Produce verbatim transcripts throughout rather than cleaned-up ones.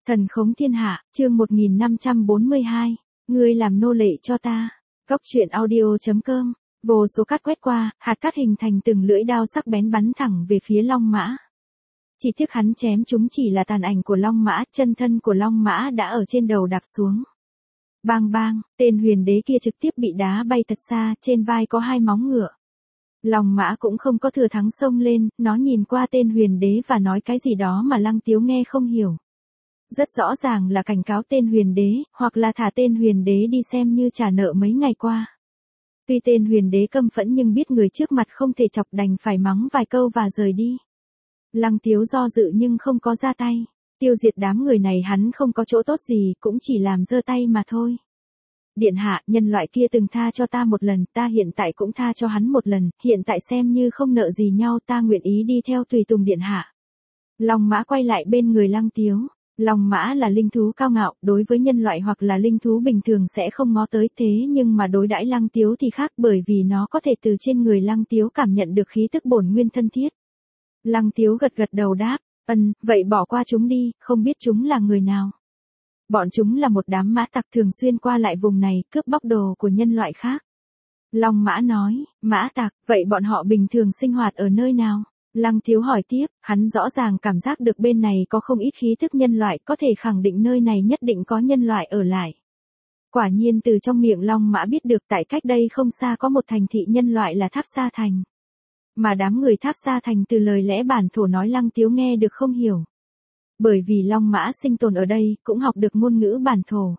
Thần khống thiên hạ, chương một nghìn năm trăm bốn mươi hai. Ngươi làm nô lệ cho ta. Cốc truyện audio chấm com. Vô số cát quét qua, hạt cát hình thành từng lưỡi đao sắc bén bắn thẳng về phía Long Mã. Chỉ tiếc hắn chém chúng chỉ là tàn ảnh của Long Mã, chân thân của Long Mã đã ở trên đầu đạp xuống. Bang bang, tên huyền đế kia trực tiếp bị đá bay thật xa, trên vai có hai móng ngựa. Long Mã cũng không có thừa thắng xông lên, nó nhìn qua tên huyền đế và nói cái gì đó mà Lăng Tiếu nghe không hiểu. Rất rõ ràng là cảnh cáo tên huyền đế, hoặc là thả tên huyền đế đi xem như trả nợ mấy ngày qua. Tuy tên huyền đế căm phẫn nhưng biết người trước mặt không thể chọc, đành phải mắng vài câu và rời đi. Lăng Tiếu do dự nhưng không có ra tay. Tiêu diệt đám người này hắn không có chỗ tốt gì, cũng chỉ làm giơ tay mà thôi. Điện hạ, nhân loại kia từng tha cho ta một lần, ta hiện tại cũng tha cho hắn một lần, hiện tại xem như không nợ gì nhau, ta nguyện ý đi theo tùy tùng điện hạ. Long Mã quay lại bên người Lăng Tiếu. Long Mã là linh thú cao ngạo, đối với nhân loại hoặc là linh thú bình thường sẽ không ngó tới, thế nhưng mà đối đãi Lăng Tiếu thì khác, bởi vì nó có thể từ trên người Lăng Tiếu cảm nhận được khí tức bổn nguyên thân thiết. Lăng Tiếu gật gật đầu đáp, ừm, vậy bỏ qua chúng đi, không biết chúng là người nào. Bọn chúng là một đám mã tặc thường xuyên qua lại vùng này, cướp bóc đồ của nhân loại khác. Long Mã nói, mã tặc, vậy bọn họ bình thường sinh hoạt ở nơi nào? Lăng Tiếu hỏi tiếp, hắn rõ ràng cảm giác được bên này có không ít khí thức nhân loại, có thể khẳng định nơi này nhất định có nhân loại ở lại. Quả nhiên từ trong miệng Long Mã biết được tại cách đây không xa có một thành thị nhân loại là Tháp Sa Thành. Mà đám người Tháp Sa Thành từ lời lẽ bản thổ nói Lăng Tiếu nghe được không hiểu. Bởi vì Long Mã sinh tồn ở đây, cũng học được ngôn ngữ bản thổ.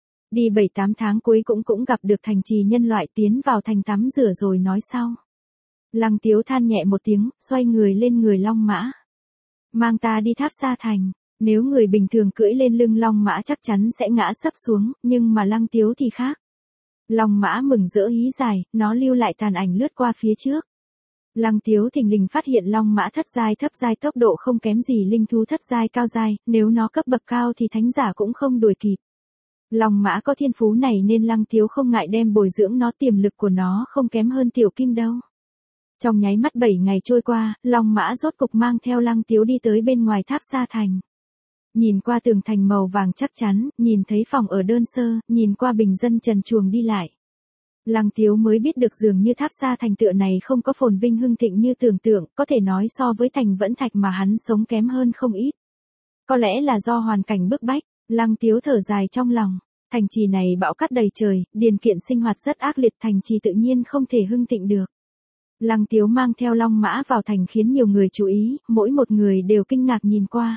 Đi bảy tám tháng cuối cũng cũng gặp được thành trì nhân loại, tiến vào thành tắm rửa rồi nói sau. Lăng Tiếu than nhẹ một tiếng, xoay người lên người Long Mã. Mang ta đi Tháp Sa Thành, nếu người bình thường cưỡi lên lưng Long Mã chắc chắn sẽ ngã sấp xuống, nhưng mà Lăng Tiếu thì khác. Long Mã mừng rỡ hí dài, nó lưu lại tàn ảnh lướt qua phía trước. Lăng Tiếu thình lình phát hiện Long Mã thất giai thấp giai tốc độ không kém gì linh thú thất giai cao giai, nếu nó cấp bậc cao thì thánh giả cũng không đuổi kịp. Long Mã có thiên phú này nên Lăng Tiếu không ngại đem bồi dưỡng nó, tiềm lực của nó không kém hơn tiểu kim đâu. Trong nháy mắt bảy ngày trôi qua, Long Mã rốt cục mang theo Lăng Tiếu đi tới bên ngoài Tháp Sa Thành. Nhìn qua tường thành màu vàng chắc chắn, nhìn thấy phòng ở đơn sơ, nhìn qua bình dân trần truồng đi lại. Lăng Tiếu mới biết được dường như Tháp Sa Thành tựa này không có phồn vinh hưng thịnh như tưởng tượng, có thể nói so với thành Vẫn Thạch mà hắn sống kém hơn không ít. Có lẽ là do hoàn cảnh bức bách, Lăng Tiếu thở dài trong lòng. Thành trì này bão cát đầy trời, điều kiện sinh hoạt rất ác liệt, thành trì tự nhiên không thể hưng thịnh được. Lăng Tiếu mang theo Long Mã vào thành khiến nhiều người chú ý, mỗi một người đều kinh ngạc nhìn qua.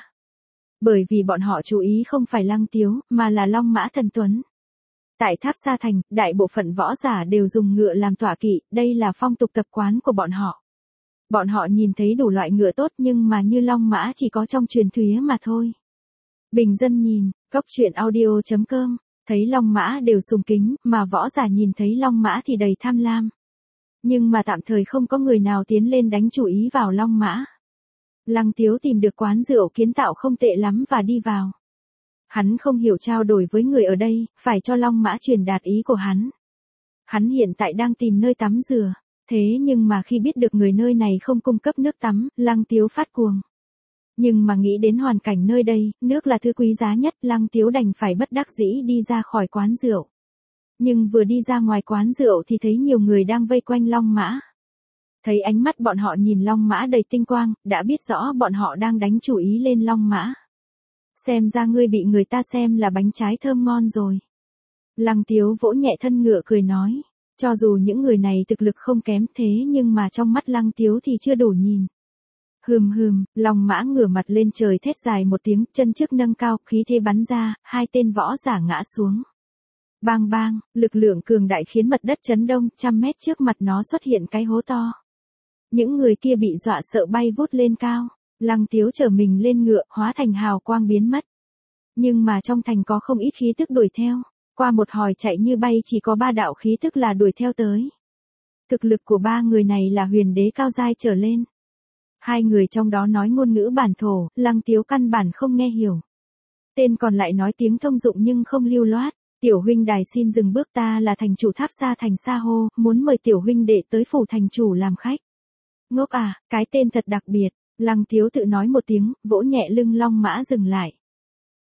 Bởi vì bọn họ chú ý không phải Lăng Tiếu, mà là Long Mã thần tuấn. Tại Tháp Sa Thành, đại bộ phận võ giả đều dùng ngựa làm tọa kỵ, đây là phong tục tập quán của bọn họ. Bọn họ nhìn thấy đủ loại ngựa tốt nhưng mà như Long Mã chỉ có trong truyền thuyết mà thôi. Bình dân nhìn, cốc truyện audio chấm com, thấy Long Mã đều sùng kính, mà võ giả nhìn thấy Long Mã thì đầy tham lam. Nhưng mà tạm thời không có người nào tiến lên đánh chủ ý vào Long Mã. Lăng Tiếu tìm được quán rượu kiến tạo không tệ lắm và đi vào. Hắn không hiểu trao đổi với người ở đây, phải cho Long Mã truyền đạt ý của hắn. Hắn hiện tại đang tìm nơi tắm rửa, thế nhưng mà khi biết được người nơi này không cung cấp nước tắm, Lăng Tiếu phát cuồng. Nhưng mà nghĩ đến hoàn cảnh nơi đây, nước là thứ quý giá nhất, Lăng Tiếu đành phải bất đắc dĩ đi ra khỏi quán rượu. Nhưng vừa đi ra ngoài quán rượu thì thấy nhiều người đang vây quanh Long Mã. Thấy ánh mắt bọn họ nhìn Long Mã đầy tinh quang, đã biết rõ bọn họ đang đánh chủ ý lên Long Mã. Xem ra ngươi bị người ta xem là bánh trái thơm ngon rồi. Lăng Tiếu vỗ nhẹ thân ngựa cười nói, cho dù những người này thực lực không kém thế nhưng mà trong mắt Lăng Tiếu thì chưa đủ nhìn. Hừm hừm, Long Mã ngửa mặt lên trời thét dài một tiếng, chân trước nâng cao, khí thế bắn ra, hai tên võ giả ngã xuống. Bang bang, lực lượng cường đại khiến mặt đất chấn động, trăm mét trước mặt nó xuất hiện cái hố to. Những người kia bị dọa sợ bay vút lên cao. Lăng Tiếu trở mình lên ngựa, hóa thành hào quang biến mất. Nhưng mà trong thành có không ít khí tức đuổi theo. Qua một hồi chạy như bay chỉ có ba đạo khí tức là đuổi theo tới. Thực lực của ba người này là huyền đế cao giai trở lên. Hai người trong đó nói ngôn ngữ bản thổ, Lăng Tiếu căn bản không nghe hiểu. Tên còn lại nói tiếng thông dụng nhưng không lưu loát. Tiểu huynh đài xin dừng bước, ta là thành chủ Tháp Sa Thành Sa Hô, muốn mời tiểu huynh đệ tới phủ thành chủ làm khách. Ngốc à, cái tên thật đặc biệt. Lăng Tiếu tự nói một tiếng, vỗ nhẹ lưng Long Mã dừng lại.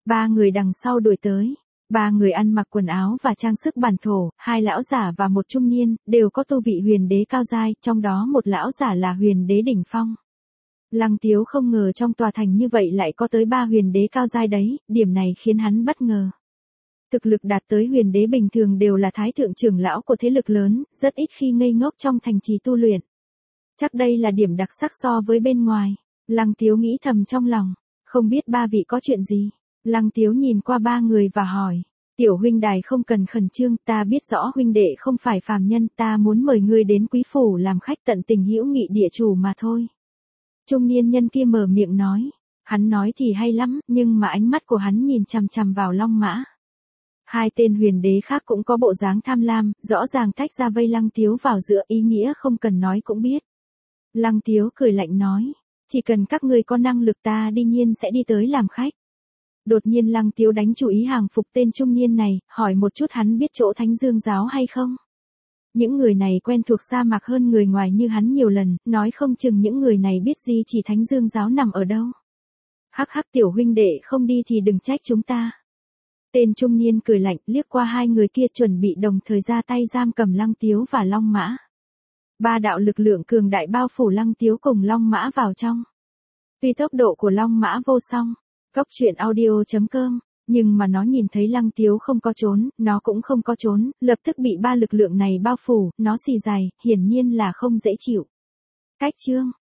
Ba người đằng sau đuổi tới. Ba người ăn mặc quần áo và trang sức bản thổ, hai lão giả và một trung niên, đều có tu vị huyền đế cao giai, trong đó một lão giả là huyền đế đỉnh phong. Lăng Tiếu không ngờ trong tòa thành như vậy lại có tới ba huyền đế cao giai đấy, điểm này khiến hắn bất ngờ. Thực lực đạt tới huyền đế bình thường đều là thái thượng trưởng lão của thế lực lớn, rất ít khi ngây ngốc trong thành trì tu luyện. Chắc đây là điểm đặc sắc so với bên ngoài. Lăng Tiếu nghĩ thầm trong lòng, không biết ba vị có chuyện gì. Lăng Tiếu nhìn qua ba người và hỏi, tiểu huynh đài không cần khẩn trương, ta biết rõ huynh đệ không phải phàm nhân, ta muốn mời ngươi đến quý phủ làm khách tận tình hữu nghị địa chủ mà thôi. Trung niên nhân kia mở miệng nói, hắn nói thì hay lắm, nhưng mà ánh mắt của hắn nhìn chằm chằm vào Long Mã. Hai tên huyền đế khác cũng có bộ dáng tham lam, rõ ràng tách ra vây Lăng Tiếu vào giữa, ý nghĩa không cần nói cũng biết. Lăng Tiếu cười lạnh nói, chỉ cần các ngươi có năng lực ta đương nhiên sẽ đi tới làm khách. Đột nhiên Lăng Tiếu đánh chủ ý hàng phục tên trung niên này, hỏi một chút hắn biết chỗ Thánh Dương giáo hay không? Những người này quen thuộc sa mạc hơn người ngoài như hắn nhiều lần, nói không chừng những người này biết gì chỉ Thánh Dương giáo nằm ở đâu. Hắc hắc tiểu huynh đệ không đi thì đừng trách chúng ta. Tên trung niên cười lạnh liếc qua hai người kia chuẩn bị đồng thời ra tay giam cầm Lăng Tiếu và Long Mã. Ba đạo lực lượng cường đại bao phủ Lăng Tiếu cùng Long Mã vào trong. Tuy tốc độ của Long Mã vô song, Cốc truyện audio chấm com, nhưng mà nó nhìn thấy Lăng Tiếu không có trốn, nó cũng không có trốn, lập tức bị ba lực lượng này bao phủ, nó xì dài, hiển nhiên là không dễ chịu. Cách chương